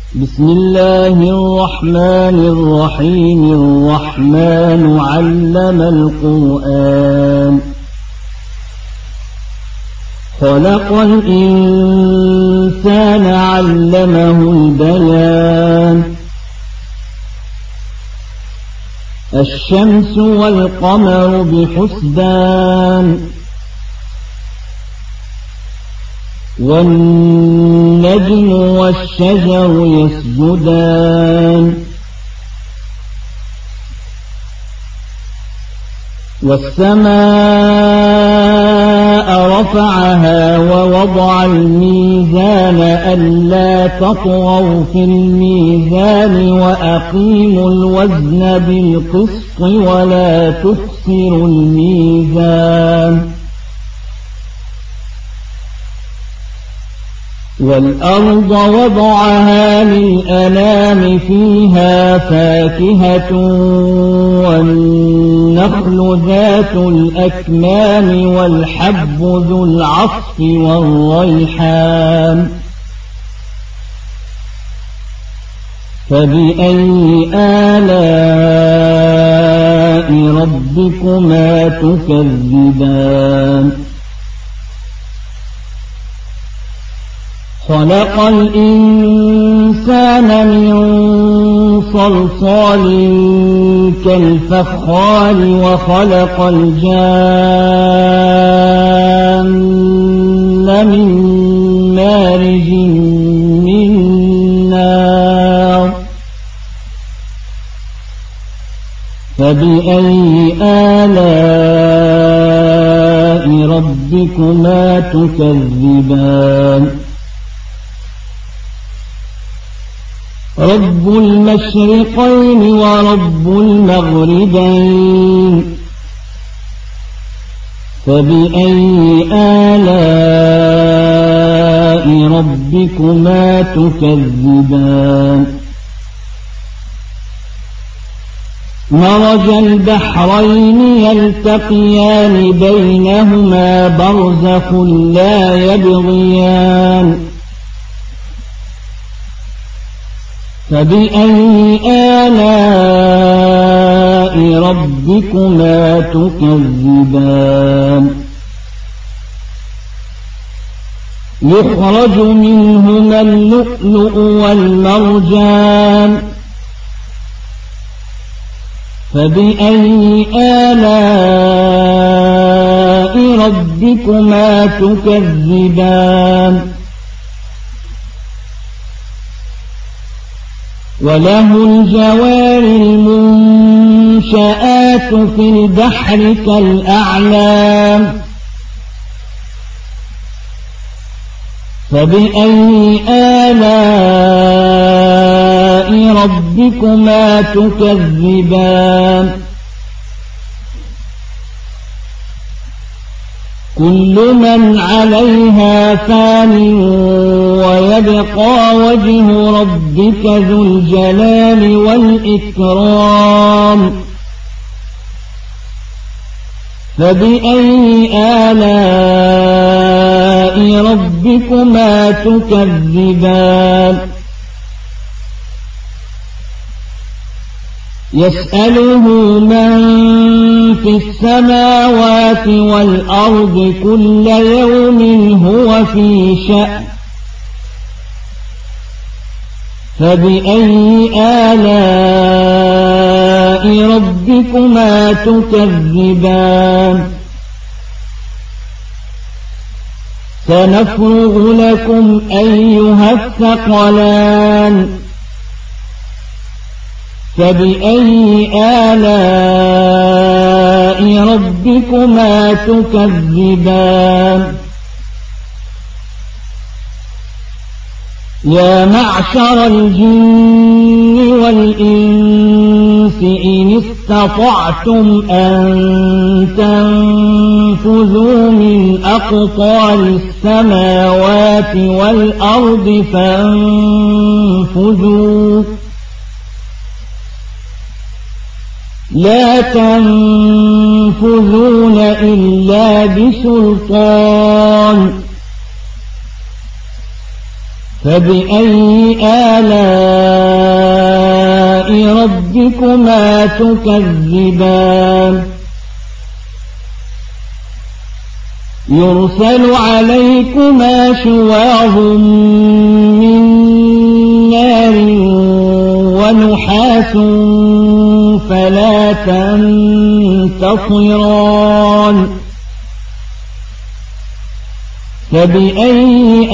بسم الله الرحمن الرحيم. الرحمن علم القرآن خلق الإنسان علمه البيان الشمس والقمر بحسبان والنجم والشجر يسجدان والسماء رفعها ووضع الميزان ألا تطغوا في الميزان وأقيموا الوزن بالقسط ولا تخسروا الميزان والأرض وضعها للأنام فيها فاكهة والنخل ذات الأكمام والحب ذو العصف والريحان فبأي آلاء ربكما تكذبان خلق الإنسان من صلصال كالفخار وخلق الجان من مارج من نار فبأي آلاء ربكما تكذبان رب المشرقين ورب المغربين فبأي آلاء ربكما تكذبان مرج البحرين يلتقيان بينهما برزخ لا يبغيان فبأي آلاء ربكما تكذبان يخرج منهما اللؤلؤ والمرجان فبأي آلاء ربكما تكذبان وله الجوار المنشآت في البحر كالأعلام فبأي آلاء ربكما تكذبان كل من عليها فان ويبقى وجه ربك ذو الجلال والإكرام فبأي آلاء ربكما تكذبان يسأله من في السماوات والأرض كل يوم هو في شأن فبأي آلاء ربكما تكذبان سنفرغ لكم أيها الثقلان فبأي آلاء ربكما تكذبان يا معشر الجن والإنس إن استطعتم أن تنفذوا من أقطار السماوات والأرض فانفذوا لا تنفذون إلا بسلطان فبأي آلاء ربكما تكذبان يرسل عليكما شواظ من نار ونحاس فلا تنتصران فبأي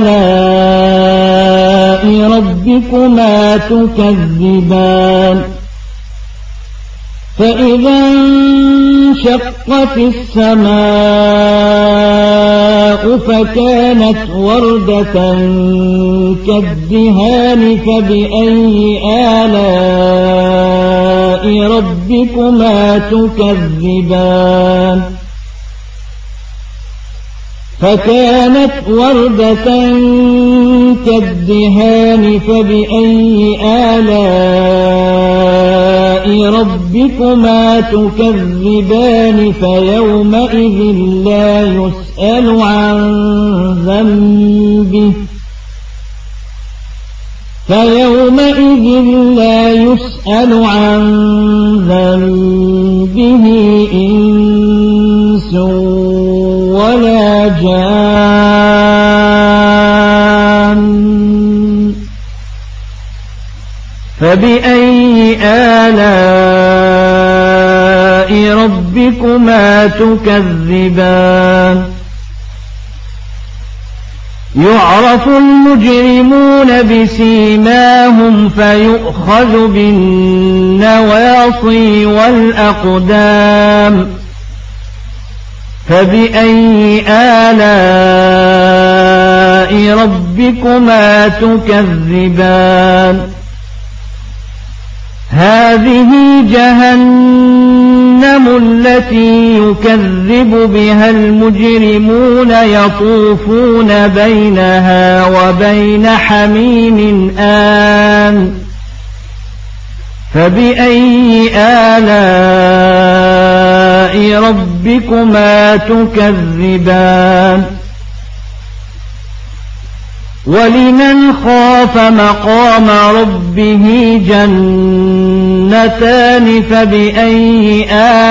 آلاء ربكما تكذبان فإذا انشقت السماء فكانت وردة كالدهان فبأي آلاء ربكما تكذبان فكانت وردة كالدهان فبأي آلاء ربكما تكذبان فيومئذ لا يسأل عن ذنبه إنس ولا جان فبأي آلاء ربكما تكذبان يعرف المجرمون بسيماهم فيؤخذ بالنواصي والأقدام فبأي آلاء ربكما تكذبان هذه جهنم التي يكذب بها المجرمون يطوفون بينها وبين حميم آن فبأي آلاء ربكما تكذبان ولمن خاف مقام ربه جنتان فبأي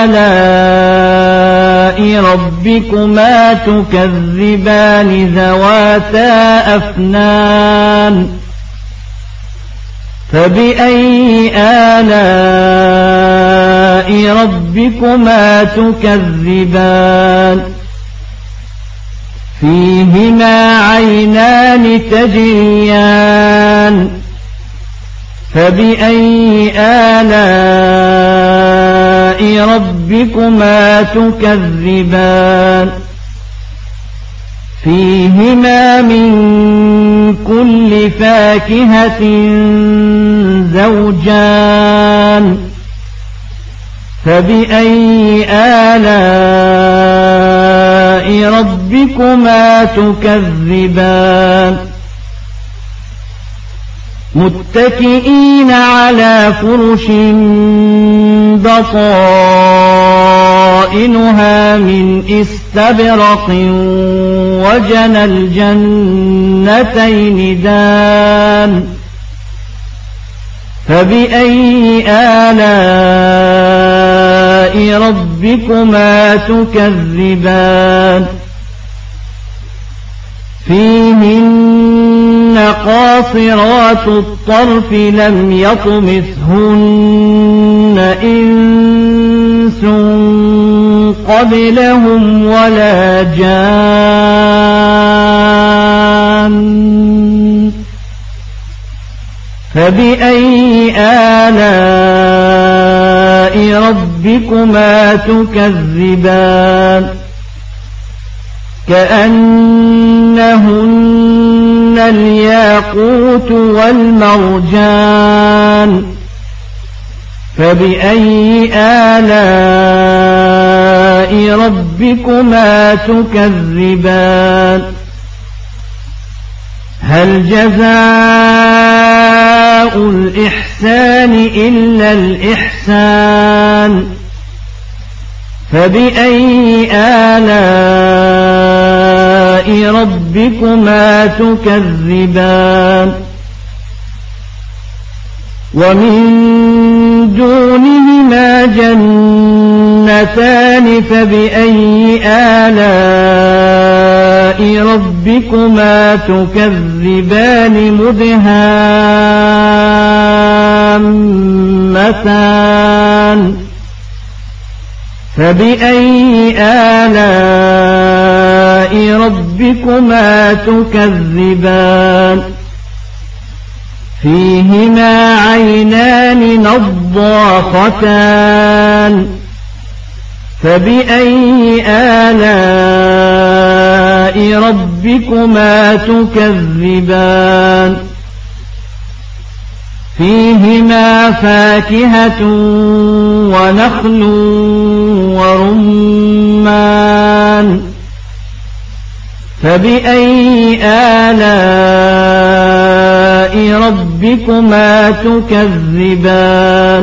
آلاء ربكما تكذبان ذواتا أفنان فبأي آلاء ربكما تكذبان فيهما عينان تجريان فبأي آلاء ربكما تكذبان فيهما من كل فاكهة زوجان فبأي آلاء ربكما تكذبان متكئين على فرش بطائنها من استبرق وجنى الجنتين دان فبأي آلاء ربكما تكذبان فيهن قاصرات الطرف لم يطمثهن إنس قبلهم ولا جان فبأي آلاء ربكما تكذبان كأنهن الياقوت والمرجان فبأي آلاء ربكما تكذبان هل جزاء الإحسان إلا الإحسان فبأي آلاء ربكما تكذبان ومن دونهما جنتان فبأي آلاء ربكما تكذبان مدهامتان فبأي آلاء ربكما تكذبان فيهما عينان نضاختان فبأي آلاء ربكما تكذبان فيهما فاكهة ونخل ورمان فبأي آلاء ربكما تكذبان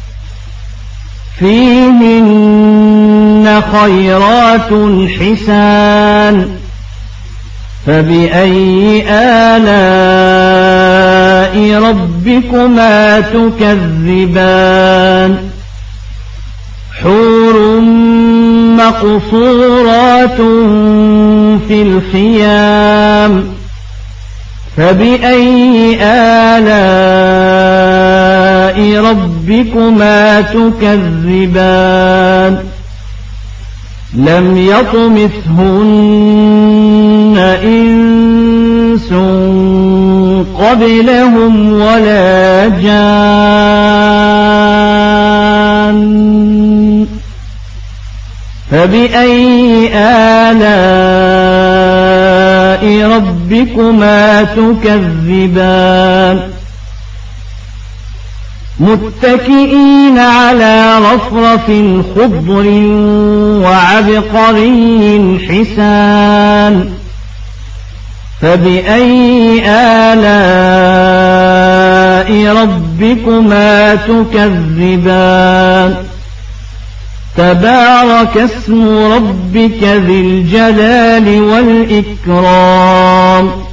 فيهن خيرات حسان فبأي آلاء ربكما تكذبان حور مقصورات في الخيام فبأي آلاء ربكما تكذبان لم يطمثهن إنس قبلهم ولا جان فبأي آلاء ربكما تكذبان متكئين على رفرف خضر وعبقري حسان فبأي آلاء ربكما تكذبان تبارك اسم ربك ذي الجلال والإكرام